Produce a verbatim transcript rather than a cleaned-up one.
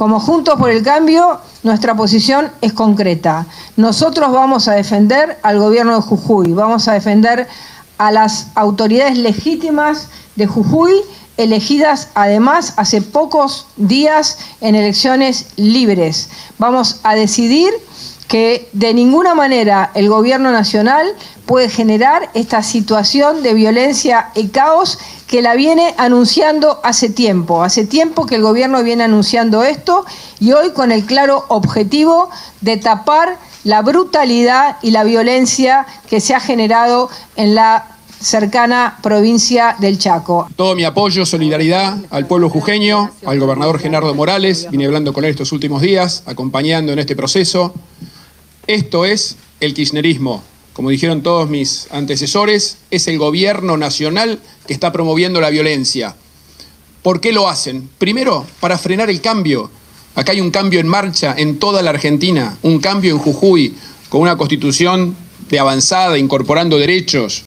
Como Juntos por el Cambio, nuestra posición es concreta. Nosotros vamos a defender al gobierno de Jujuy, vamos a defender a las autoridades legítimas de Jujuy, elegidas además hace pocos días en elecciones libres. Vamos a decidir que de ninguna manera el gobierno nacional puede generar esta situación de violencia y caos que la viene anunciando hace tiempo. Hace tiempo que el gobierno viene anunciando esto y hoy con el claro objetivo de tapar la brutalidad y la violencia que se ha generado en la cercana provincia del Chaco. Todo mi apoyo, solidaridad al pueblo jujeño, al gobernador Gerardo Morales, vine hablando con él estos últimos días, acompañando en este proceso. Esto es el kirchnerismo. Como dijeron todos mis antecesores, es el gobierno nacional que está promoviendo la violencia. ¿Por qué lo hacen? Primero, para frenar el cambio. Acá hay un cambio en marcha en toda la Argentina, un cambio en Jujuy, con una constitución de avanzada, incorporando derechos.